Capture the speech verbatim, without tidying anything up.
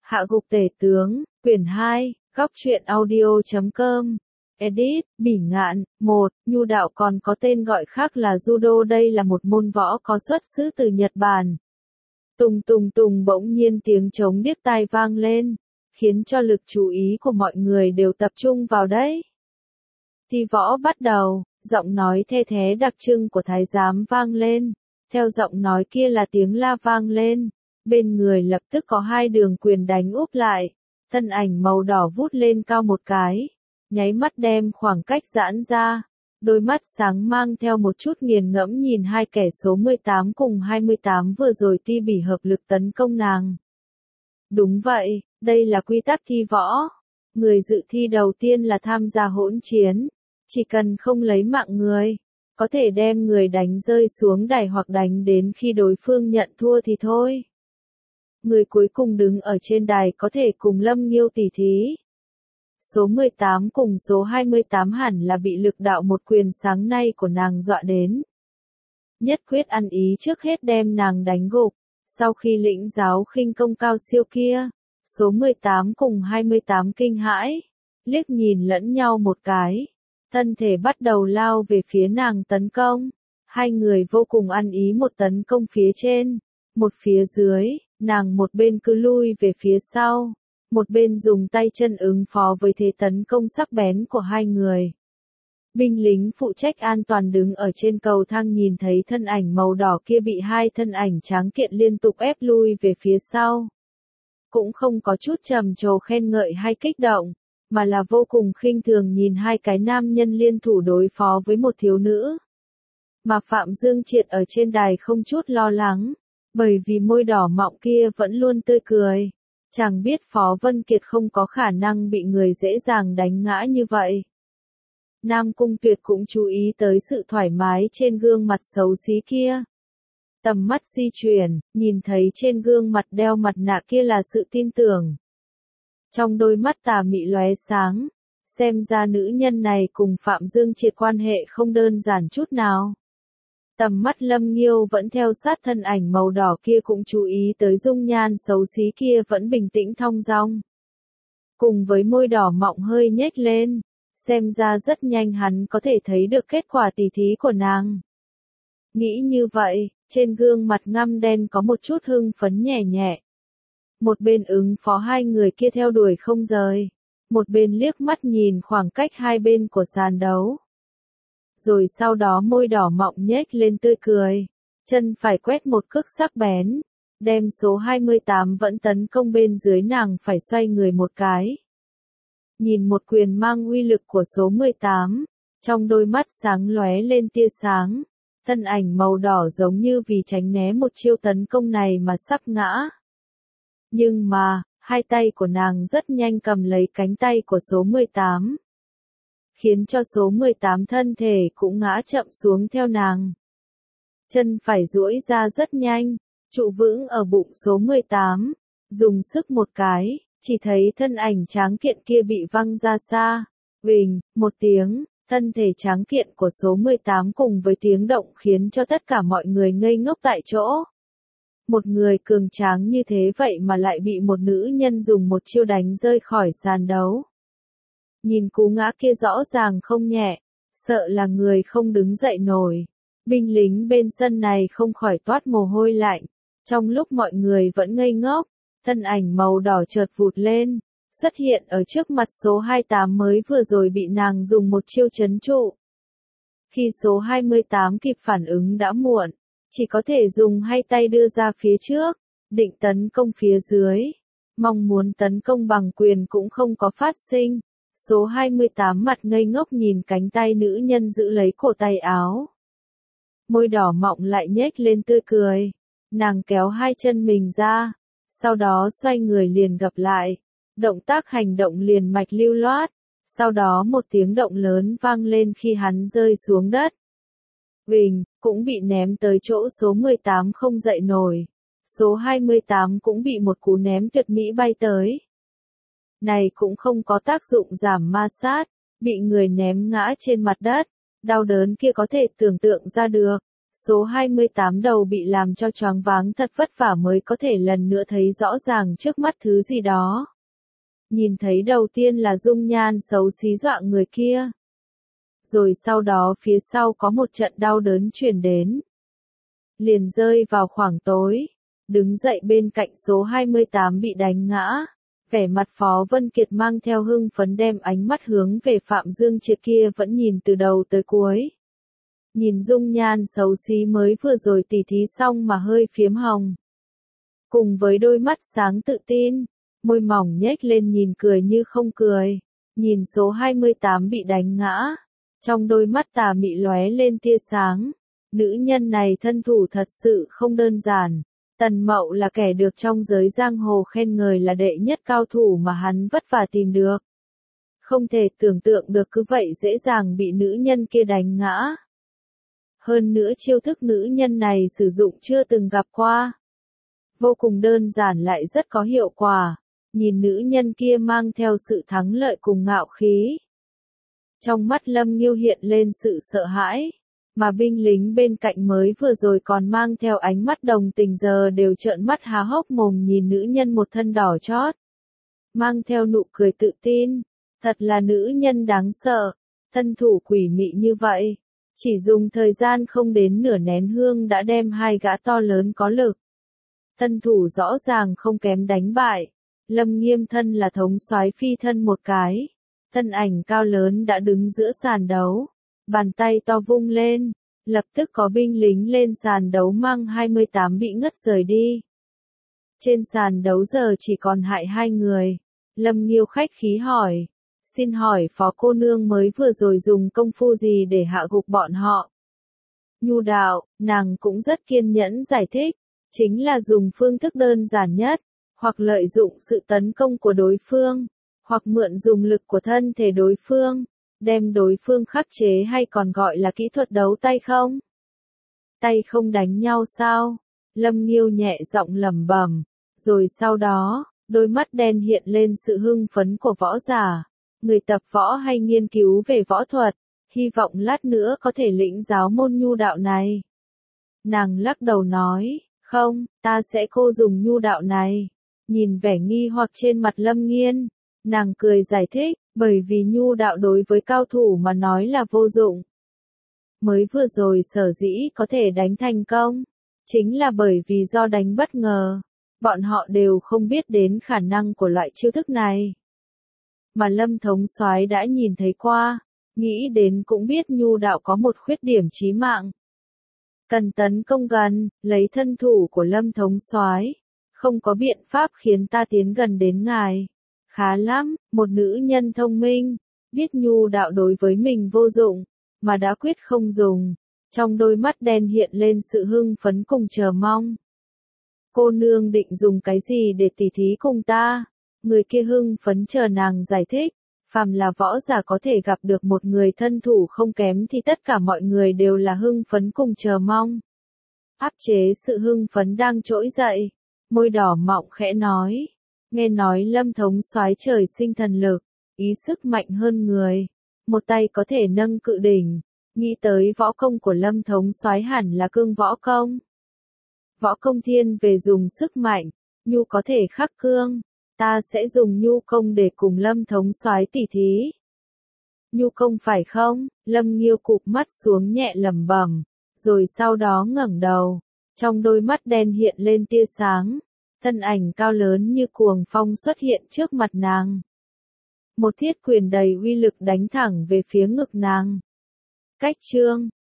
Hạ gục tể tướng, quyển hai, góc truyện audio chấm com. Edit, Bỉ Ngạn, một, nhu đạo còn có tên gọi khác là judo, đây là một môn võ có xuất xứ từ Nhật Bản. Tùng tùng tùng, bỗng nhiên tiếng trống điếc tai vang lên, khiến cho lực chú ý của mọi người đều tập trung vào đấy. Thi võ bắt đầu, giọng nói the thé đặc trưng của thái giám vang lên, theo giọng nói kia là tiếng la vang lên, bên người lập tức có hai đường quyền đánh úp lại, thân ảnh màu đỏ vút lên cao một cái, nháy mắt đem khoảng cách giãn ra, đôi mắt sáng mang theo một chút nghiền ngẫm nhìn hai kẻ số mười tám cùng hai mươi tám vừa rồi ti bỉ hợp lực tấn công nàng. Đúng vậy, đây là quy tắc thi võ. Người dự thi đầu tiên là tham gia hỗn chiến, chỉ cần không lấy mạng người, có thể đem người đánh rơi xuống đài hoặc đánh đến khi đối phương nhận thua thì thôi. Người cuối cùng đứng ở trên đài có thể cùng Lâm Nghiêu tỉ thí. Số mười tám cùng số hai mươi tám hẳn là bị lực đạo một quyền sáng nay của nàng dọa đến. Nhất quyết ăn ý trước hết đem nàng đánh gục, sau khi lĩnh giáo khinh công cao siêu kia, số mười tám cùng hai mươi tám kinh hãi, liếc nhìn lẫn nhau một cái, thân thể bắt đầu lao về phía nàng tấn công. Hai người vô cùng ăn ý, một tấn công phía trên, một phía dưới, nàng một bên cứ lui về phía sau, một bên dùng tay chân ứng phó với thế tấn công sắc bén của hai người. Binh lính phụ trách an toàn đứng ở trên cầu thang nhìn thấy thân ảnh màu đỏ kia bị hai thân ảnh tráng kiện liên tục ép lui về phía sau. Cũng không có chút trầm trồ khen ngợi hay kích động, mà là vô cùng khinh thường nhìn hai cái nam nhân liên thủ đối phó với một thiếu nữ. Mà Phạm Dương Triệt ở trên đài không chút lo lắng, bởi vì môi đỏ mọng kia vẫn luôn tươi cười. Chàng biết Phó Vân Kiệt không có khả năng bị người dễ dàng đánh ngã như vậy. Nam Cung Tuyệt cũng chú ý tới sự thoải mái trên gương mặt xấu xí kia. Tầm mắt di chuyển, nhìn thấy trên gương mặt đeo mặt nạ kia là sự tin tưởng. Trong đôi mắt tà mị lóe sáng, xem ra nữ nhân này cùng Phạm Dương Triệt quan hệ không đơn giản chút nào. Tầm mắt Lâm Nghiêu vẫn theo sát thân ảnh màu đỏ kia, cũng chú ý tới dung nhan xấu xí kia vẫn bình tĩnh thong dong. Cùng với môi đỏ mọng hơi nhếch lên, xem ra rất nhanh hắn có thể thấy được kết quả tỉ thí của nàng. Nghĩ như vậy, trên gương mặt ngăm đen có một chút hưng phấn nhẹ nhẹ. Một bên ứng phó hai người kia theo đuổi không rời, một bên liếc mắt nhìn khoảng cách hai bên của sàn đấu. Rồi sau đó môi đỏ mọng nhếch lên tươi cười, chân phải quét một cước sắc bén, đem số hai mươi tám vẫn tấn công bên dưới nàng phải xoay người một cái. Nhìn một quyền mang uy lực của số mười tám, trong đôi mắt sáng lóe lên tia sáng, thân ảnh màu đỏ giống như vì tránh né một chiêu tấn công này mà sắp ngã. Nhưng mà, hai tay của nàng rất nhanh cầm lấy cánh tay của số mười tám. Khiến cho số mười tám thân thể cũng ngã chậm xuống theo nàng. Chân phải duỗi ra rất nhanh, trụ vững ở bụng số mười tám, dùng sức một cái, chỉ thấy thân ảnh tráng kiện kia bị văng ra xa. Bình, một tiếng, thân thể tráng kiện của số mười tám cùng với tiếng động khiến cho tất cả mọi người ngây ngốc tại chỗ. Một người cường tráng như thế vậy mà lại bị một nữ nhân dùng một chiêu đánh rơi khỏi sàn đấu. Nhìn cú ngã kia rõ ràng không nhẹ, sợ là người không đứng dậy nổi. Binh lính bên sân này không khỏi toát mồ hôi lạnh. Trong lúc mọi người vẫn ngây ngốc, thân ảnh màu đỏ chợt vụt lên, xuất hiện ở trước mặt số hai mươi tám mới vừa rồi bị nàng dùng một chiêu trấn trụ. Khi số hai mươi tám kịp phản ứng đã muộn, chỉ có thể dùng hai tay đưa ra phía trước, định tấn công phía dưới. Mong muốn tấn công bằng quyền cũng không có phát sinh. Số hai mươi tám mặt ngây ngốc nhìn cánh tay nữ nhân giữ lấy cổ tay áo. Môi đỏ mọng lại nhếch lên tươi cười. Nàng kéo hai chân mình ra, sau đó xoay người liền gập lại. Động tác hành động liền mạch lưu loát. Sau đó một tiếng động lớn vang lên khi hắn rơi xuống đất. Bình, cũng bị ném tới chỗ số mười tám không dậy nổi. Số hai mươi tám cũng bị một cú ném tuyệt mỹ bay tới. Này cũng không có tác dụng giảm ma sát, bị người ném ngã trên mặt đất, đau đớn kia có thể tưởng tượng ra được. Số hai mươi tám đầu bị làm cho choáng váng thật vất vả mới có thể lần nữa thấy rõ ràng trước mắt thứ gì đó. Nhìn thấy đầu tiên là dung nhan xấu xí dọa người kia. Rồi sau đó phía sau có một trận đau đớn truyền đến. Liền rơi vào khoảng tối. Đứng dậy bên cạnh số hai mươi tám bị đánh ngã. Vẻ mặt Phó Vân Kiệt mang theo hưng phấn đem ánh mắt hướng về Phạm Dương Triệt kia vẫn nhìn từ đầu tới cuối. Nhìn dung nhan xấu xí mới vừa rồi tỉ thí xong mà hơi phiếm hồng. Cùng với đôi mắt sáng tự tin, môi mỏng nhếch lên nhìn cười như không cười. Nhìn số hai mươi tám bị đánh ngã, trong đôi mắt tà mị lóe lên tia sáng. Nữ nhân này thân thủ thật sự không đơn giản. Tần Mậu là kẻ được trong giới giang hồ khen ngợi là đệ nhất cao thủ mà hắn vất vả tìm được. Không thể tưởng tượng được cứ vậy dễ dàng bị nữ nhân kia đánh ngã. Hơn nữa chiêu thức nữ nhân này sử dụng chưa từng gặp qua. Vô cùng đơn giản lại rất có hiệu quả. Nhìn nữ nhân kia mang theo sự thắng lợi cùng ngạo khí. Trong mắt Lâm Nghiêu hiện lên sự sợ hãi. Mà binh lính bên cạnh mới vừa rồi còn mang theo ánh mắt đồng tình giờ đều trợn mắt há hốc mồm nhìn nữ nhân một thân đỏ chót. Mang theo nụ cười tự tin. Thật là nữ nhân đáng sợ. Thân thủ quỷ mị như vậy. Chỉ dùng thời gian không đến nửa nén hương đã đem hai gã to lớn có lực. Thân thủ rõ ràng không kém đánh bại. Lâm Nghiêm thân là thống soái phi thân một cái. Thân ảnh cao lớn đã đứng giữa sàn đấu. Bàn tay to vung lên. Lập tức có binh lính lên sàn đấu mang hai mươi tám bị ngất rời đi. Trên sàn đấu giờ chỉ còn hại hai người. Lâm Nghiêu khách khí hỏi. Xin hỏi phó cô nương mới vừa rồi dùng công phu gì để hạ gục bọn họ? Nhu đạo, nàng cũng rất kiên nhẫn giải thích. Chính là dùng phương thức đơn giản nhất. Hoặc lợi dụng sự tấn công của đối phương. Hoặc mượn dùng lực của thân thể đối phương. Đem đối phương khắc chế hay còn gọi là kỹ thuật đấu tay không? Tay không đánh nhau sao? Lâm Nghiêu nhẹ giọng lẩm bẩm. Rồi sau đó, đôi mắt đen hiện lên sự hưng phấn của võ giả. Người tập võ hay nghiên cứu về võ thuật, hy vọng lát nữa có thể lĩnh giáo môn nhu đạo này. Nàng lắc đầu nói, không, ta sẽ cô dùng nhu đạo này. Nhìn vẻ nghi hoặc trên mặt Lâm Nghiên, nàng cười giải thích, bởi vì nhu đạo đối với cao thủ mà nói là vô dụng. Mới vừa rồi sở dĩ có thể đánh thành công, chính là bởi vì do đánh bất ngờ, bọn họ đều không biết đến khả năng của loại chiêu thức này. Mà Lâm thống soái đã nhìn thấy qua, nghĩ đến cũng biết nhu đạo có một khuyết điểm chí mạng. Cần tấn công gần, lấy thân thủ của Lâm thống soái, không có biện pháp khiến ta tiến gần đến ngài. Khá lắm, một nữ nhân thông minh, biết nhu đạo đối với mình vô dụng, mà đã quyết không dùng. Trong đôi mắt đen hiện lên sự hưng phấn cùng chờ mong. Cô nương định dùng cái gì để tỉ thí cùng ta? Người kia hưng phấn chờ nàng giải thích. Phàm là võ giả có thể gặp được một người thân thủ không kém thì tất cả mọi người đều là hưng phấn cùng chờ mong. Áp chế sự hưng phấn đang trỗi dậy. Môi đỏ mọng khẽ nói. Nghe nói Lâm thống soái trời sinh thần lực, ý sức mạnh hơn người. Một tay có thể nâng cự đỉnh. Nghĩ tới võ công của Lâm thống soái hẳn là cương võ công. Võ công thiên về dùng sức mạnh, nhu có thể khắc cương. Ta sẽ dùng nhu công để cùng Lâm thống soái tỉ thí. Nhu công phải không? Lâm Nghiêu cụp mắt xuống nhẹ lẩm bẩm, rồi sau đó ngẩng đầu. Trong đôi mắt đen hiện lên tia sáng. Thân ảnh cao lớn như cuồng phong xuất hiện trước mặt nàng. Một thiết quyền đầy uy lực đánh thẳng về phía ngực nàng. Cách chương